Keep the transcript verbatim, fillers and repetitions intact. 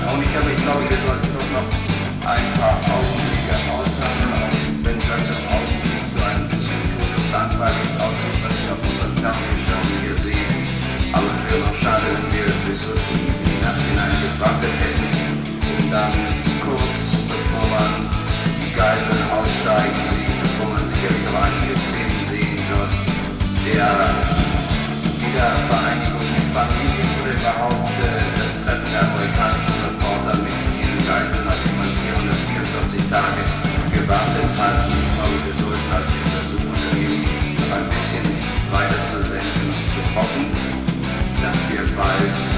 auch nicht, aber ich glaube, wir sollten doch noch ein paar Augenblicke aushalten, auch wenn das im Augenblick so ein bisschen totes langweilig aussieht, was wir auf unseren Fernsehschirmen hier sehen. Aber es wäre doch schade, wenn wir bis so tief in die Nacht hineingewackelt hätten und dann kurz bevor man die Geiseln aussteigen sieht, bevor man sicherlich auch einige Szenen sehen wird, der Wiedervereinigung mit Familien oder überhaupt äh, das Treffen der amerikanischen Reporter mit diesen Geiseln, nachdem man vierhundertvierundvierzig Tage gewartet hat. Ich glaube, wir sollten als den Versuch unternehmen, noch ein bisschen weiter zu senken und zu hoffen, dass wir bald